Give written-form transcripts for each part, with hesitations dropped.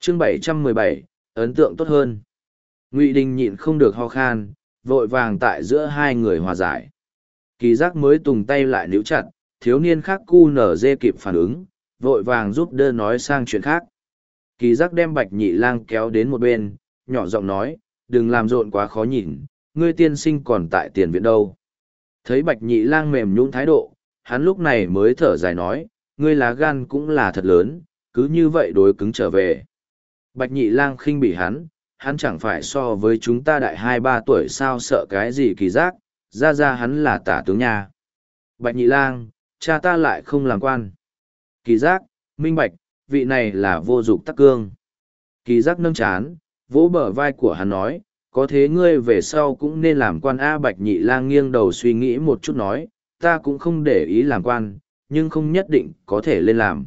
Chương 717, ấn tượng tốt hơn. Ngụy Đình nhịn không được ho khan, vội vàng tại giữa hai người hòa giải. Kỳ giác mới tùng tay lại níu chặt, thiếu niên khác cu nở dê kịp phản ứng, vội vàng giúp đỡ nói sang chuyện khác. Kỳ giác đem Bạch Nhị Lang kéo đến một bên, nhỏ giọng nói, đừng làm rộn quá khó nhìn, ngươi tiên sinh còn tại tiền viện đâu. Thấy Bạch Nhị Lang mềm nhũn thái độ, hắn lúc này mới thở dài nói, ngươi lá gan cũng là thật lớn, cứ như vậy đối cứng trở về. Bạch Nhị Lang khinh bỉ hắn chẳng phải so với chúng ta đại 2-3 tuổi sao sợ cái gì kỳ giác, ra hắn là tả tướng nha. Bạch Nhị Lang, cha ta lại không làm quan. Kỳ giác, minh bạch, vị này là vô dục tắc cương. Kỳ giác nâng chán, vỗ bờ vai của hắn nói, có thế ngươi về sau cũng nên làm quan A. Bạch Nhị Lang nghiêng đầu suy nghĩ một chút nói, ta cũng không để ý làm quan, nhưng không nhất định có thể lên làm.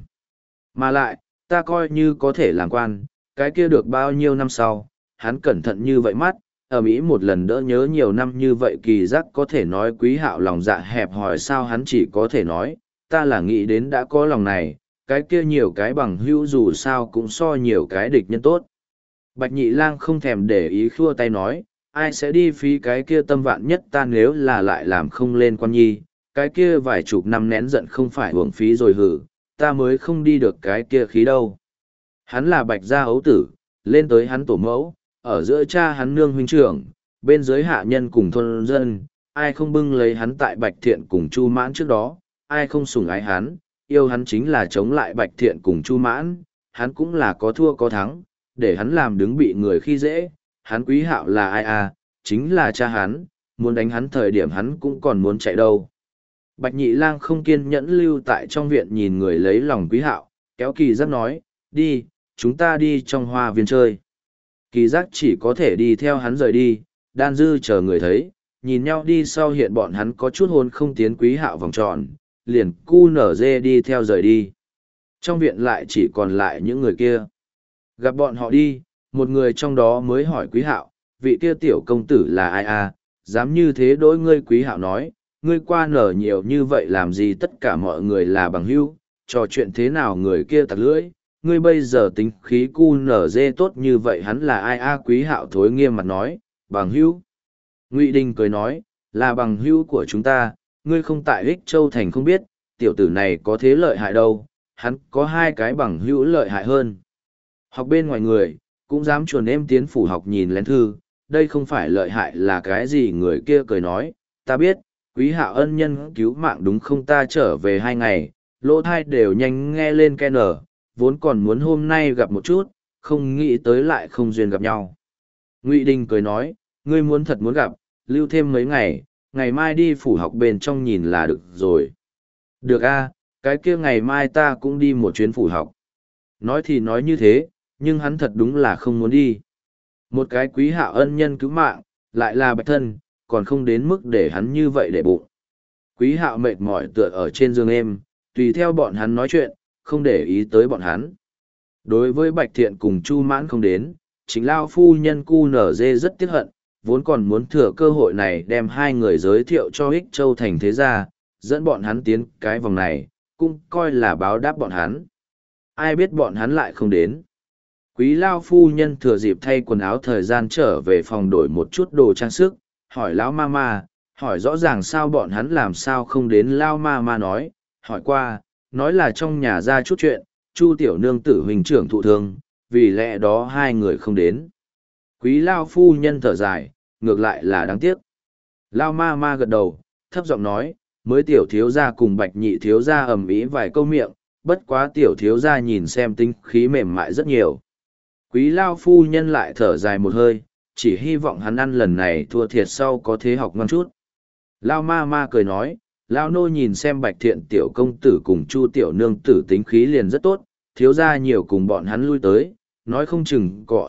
Mà lại, ta coi như có thể làm quan, cái kia được bao nhiêu năm sau, hắn cẩn thận như vậy mắt, ở Mỹ một lần đỡ nhớ nhiều năm như vậy kỳ giác có thể nói Quý Hạo lòng dạ hẹp hòi sao hắn chỉ có thể nói, ta là nghĩ đến đã có lòng này, cái kia nhiều cái bằng hữu dù sao cũng so nhiều cái địch nhân tốt. Bạch Nhị Lang không thèm để ý khua tay nói, ai sẽ đi phí cái kia tâm vạn nhất ta nếu là lại làm không lên quan nhi, cái kia vài chục năm nén giận không phải uổng phí rồi hử, ta mới không đi được cái kia khí đâu. Hắn là Bạch gia ấu tử, lên tới hắn tổ mẫu, ở giữa cha hắn nương huynh trưởng, bên dưới hạ nhân cùng thôn dân, ai không bưng lấy hắn tại Bạch Thiện cùng Chu Mãn trước đó, ai không sủng ái hắn, yêu hắn chính là chống lại Bạch Thiện cùng Chu Mãn, hắn cũng là có thua có thắng, để hắn làm đứng bị người khi dễ, hắn Quý Hạo là ai à, chính là cha hắn, muốn đánh hắn thời điểm hắn cũng còn muốn chạy đâu. Bạch Nhị Lang không kiên nhẫn lưu tại trong viện nhìn người lấy lòng Quý Hạo, kéo Kỳ Giác nói, đi, chúng ta đi trong hoa viên chơi. Kỳ Giác chỉ có thể đi theo hắn rời đi, Đan Dư chờ người thấy, nhìn nhau đi sau hiện bọn hắn có chút hôn không tiến Quý Hạo vòng tròn, liền cu nở dê đi theo rời đi. Trong viện lại chỉ còn lại những người kia. Gặp bọn họ đi, một người trong đó mới hỏi Quý Hạo, vị kia tiểu công tử là ai à, dám như thế đối ngươi. Quý Hạo nói, ngươi qua nở nhiều như vậy làm gì, tất cả mọi người là bằng hữu, trò chuyện thế nào người kia tặc lưỡi, ngươi bây giờ tính khí cu nở dê tốt như vậy hắn là ai a. Quý Hạo thối nghiêm mặt nói, bằng hữu. Ngụy Đình cười nói, là bằng hữu của chúng ta, ngươi không tại Ích Châu Thành không biết, tiểu tử này có thế lợi hại đâu, hắn có 2 cái bằng hữu lợi hại hơn. Học bên ngoài người, cũng dám chuồn em tiến phủ học nhìn lén thư, đây không phải lợi hại là cái gì. Người kia cười nói, ta biết, Quý Hạo ân nhân cứu mạng đúng không, ta trở về 2 ngày, lỗ thai đều nhanh nghe lên ke nở, vốn còn muốn hôm nay gặp một chút, không nghĩ tới lại không duyên gặp nhau. Ngụy Đình cười nói, ngươi muốn thật muốn gặp, lưu thêm mấy ngày, ngày mai đi phủ học bên trong nhìn là được rồi. Được a, cái kia ngày mai ta cũng đi một chuyến phủ học. Nói thì nói như thế, nhưng hắn thật đúng là không muốn đi. Một cái Quý Hạo ân nhân cứu mạng, lại là bạch thân, còn không đến mức để hắn như vậy để bụng. Quý Hạo mệt mỏi tựa ở trên giường êm, tùy theo bọn hắn nói chuyện, không để ý tới bọn hắn. Đối với Bạch Thiện cùng Chu Mãn không đến, chính lao phu nhân cu nở dê rất tiếc hận, vốn còn muốn thừa cơ hội này đem 2 người giới thiệu cho Ích Châu Thành thế gia, dẫn bọn hắn tiến cái vòng này, cũng coi là báo đáp bọn hắn. Ai biết bọn hắn lại không đến. Quý lao phu nhân thừa dịp thay quần áo thời gian trở về phòng đổi một chút đồ trang sức, hỏi lão ma, hỏi rõ ràng sao bọn hắn làm sao không đến. Lao ma nói, hỏi qua, nói là trong nhà ra chút chuyện, Chu tiểu nương tử huynh trưởng thụ thương, vì lẽ đó 2 người không đến. Quý lao phu nhân thở dài, ngược lại là đáng tiếc. Lao ma gật đầu, thấp giọng nói, mới tiểu thiếu gia cùng Bạch Nhị thiếu gia ầm ĩ vài câu miệng, bất quá tiểu thiếu gia nhìn xem tinh khí mềm mại rất nhiều. Quý lao phu nhân lại thở dài một hơi, chỉ hy vọng hắn ăn lần này thua thiệt sau có thế học ngon chút. Lao ma cười nói, Lao nô nhìn xem Bạch Thiện tiểu công tử cùng Chu tiểu nương tử tính khí liền rất tốt, thiếu gia nhiều cùng bọn hắn lui tới, nói không chừng cọ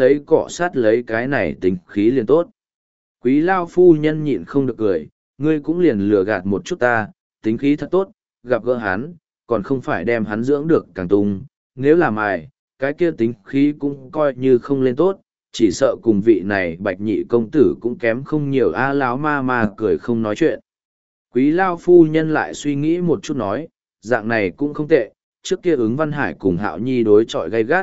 sát lấy cái này tính khí liền tốt. Quý Lao phu nhân nhịn không được cười, ngươi cũng liền lừa gạt một chút ta, tính khí thật tốt, gặp gỡ hắn, còn không phải đem hắn dưỡng được càng tung, nếu làm ai, cái kia tính khí cũng coi như không lên tốt, chỉ sợ cùng vị này Bạch Nhị công tử cũng kém không nhiều. A. Lão ma cười không nói chuyện. Quý Lao phu nhân lại suy nghĩ một chút nói, dạng này cũng không tệ, trước kia Ứng Văn Hải cùng Hạo Nhi đối chọi gay gắt,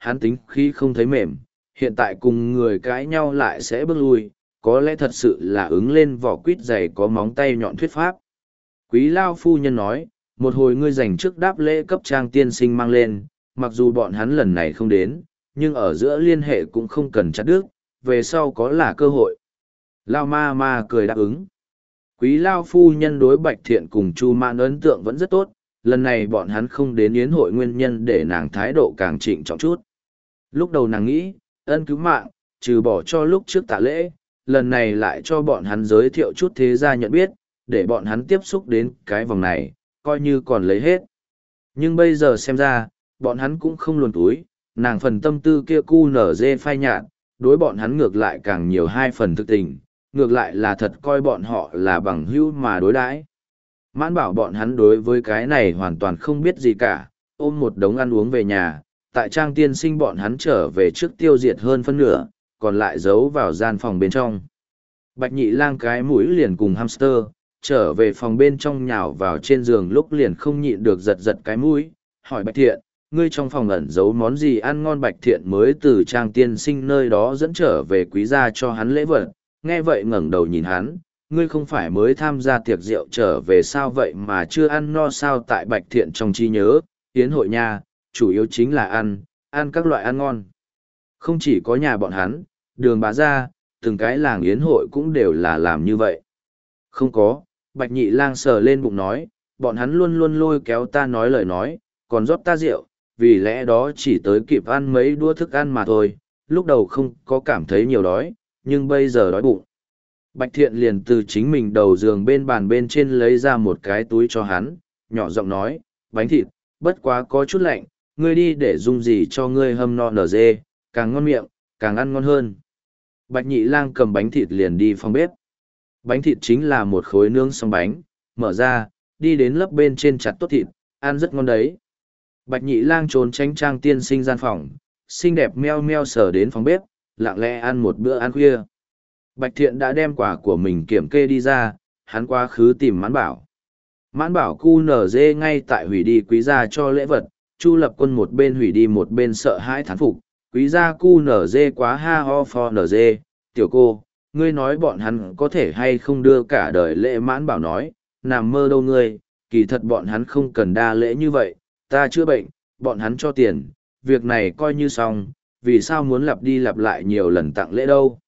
hắn tính khi không thấy mềm, hiện tại cùng người cãi nhau lại sẽ bước lui, có lẽ thật sự là ứng lên vỏ quýt dày có móng tay nhọn thuyết pháp. Quý Lao phu nhân nói, một hồi ngươi dành trước đáp lễ cấp trang tiên sinh mang lên, mặc dù bọn hắn lần này không đến, nhưng ở giữa liên hệ cũng không cần chặt đứt, về sau có là cơ hội. Lao ma ma cười đáp ứng. Quý Lao phu nhân đối Bạch Thiện cùng Chu Mạn ấn tượng vẫn rất tốt, lần này bọn hắn không đến yến hội nguyên nhân để nàng thái độ càng trịnh trọng chút. Lúc đầu nàng nghĩ, ân cứu mạng, trừ bỏ cho lúc trước tạ lễ, lần này lại cho bọn hắn giới thiệu chút thế gia nhận biết, để bọn hắn tiếp xúc đến cái vòng này, coi như còn lấy hết. Nhưng bây giờ xem ra, bọn hắn cũng không luồn túi, nàng phần tâm tư kia cu nở dê phai nhạt, đối bọn hắn ngược lại càng nhiều hai phần thực tình, ngược lại là thật coi bọn họ là bằng hữu mà đối đãi. Mãn bảo bọn hắn đối với cái này hoàn toàn không biết gì cả, ôm một đống ăn uống về nhà, tại trang tiên sinh bọn hắn trở về trước tiêu diệt hơn phân nửa, còn lại giấu vào gian phòng bên trong. Bạch nhị lang cái mũi liền cùng hamster, trở về phòng bên trong nhào vào trên giường lúc liền không nhịn được giật giật cái mũi, hỏi Bạch Thiện, ngươi trong phòng ẩn giấu món gì ăn ngon? Bạch Thiện mới từ trang tiên sinh nơi đó dẫn trở về quý gia cho hắn lễ vật, nghe vậy ngẩng đầu nhìn hắn, ngươi không phải mới tham gia tiệc rượu trở về sao vậy mà chưa ăn no sao? Tại Bạch Thiện trong trí nhớ, yến hội nha, chủ yếu chính là ăn các loại ăn ngon. Không chỉ có nhà bọn hắn, Đường Bá gia, từng cái làng yến hội cũng đều là làm như vậy. Không có, Bạch nhị lang sờ lên bụng nói, bọn hắn luôn luôn lôi kéo ta nói lời nói, còn rót ta rượu, vì lẽ đó chỉ tới kịp ăn mấy đũa thức ăn mà thôi, lúc đầu không có cảm thấy nhiều đói, nhưng bây giờ đói bụng. Bạch Thiện liền từ chính mình đầu giường bên bàn bên trên lấy ra một cái túi cho hắn, nhỏ giọng nói, bánh thịt, bất quá có chút lạnh, ngươi đi để dùng gì cho ngươi hâm no nở dê, càng ngon miệng, càng ăn ngon hơn. Bạch nhị lang cầm bánh thịt liền đi phòng bếp. Bánh thịt chính là một khối nướng xong bánh, mở ra, đi đến lớp bên trên chặt tốt thịt, ăn rất ngon đấy. Bạch nhị lang trốn tránh trang tiên sinh gian phòng, xinh đẹp meo meo sờ đến phòng bếp, lặng lẽ ăn một bữa ăn khuya. Bạch Thiện đã đem quả của mình kiểm kê đi ra, hắn quá khứ tìm Mãn Bảo. Mãn Bảo cu nở dê ngay tại hủy đi quý gia cho lễ vật, Chu Lập Quân một bên hủy đi một bên sợ hãi thán phục, quý gia cu nở dê quá ha ho for nở dê, tiểu cô, ngươi nói bọn hắn có thể hay không đưa cả đời lễ? Mãn Bảo nói, nằm mơ đâu ngươi, kỳ thật bọn hắn không cần đa lễ như vậy, ta chữa bệnh, bọn hắn cho tiền, việc này coi như xong, vì sao muốn lặp đi lặp lại nhiều lần tặng lễ đâu?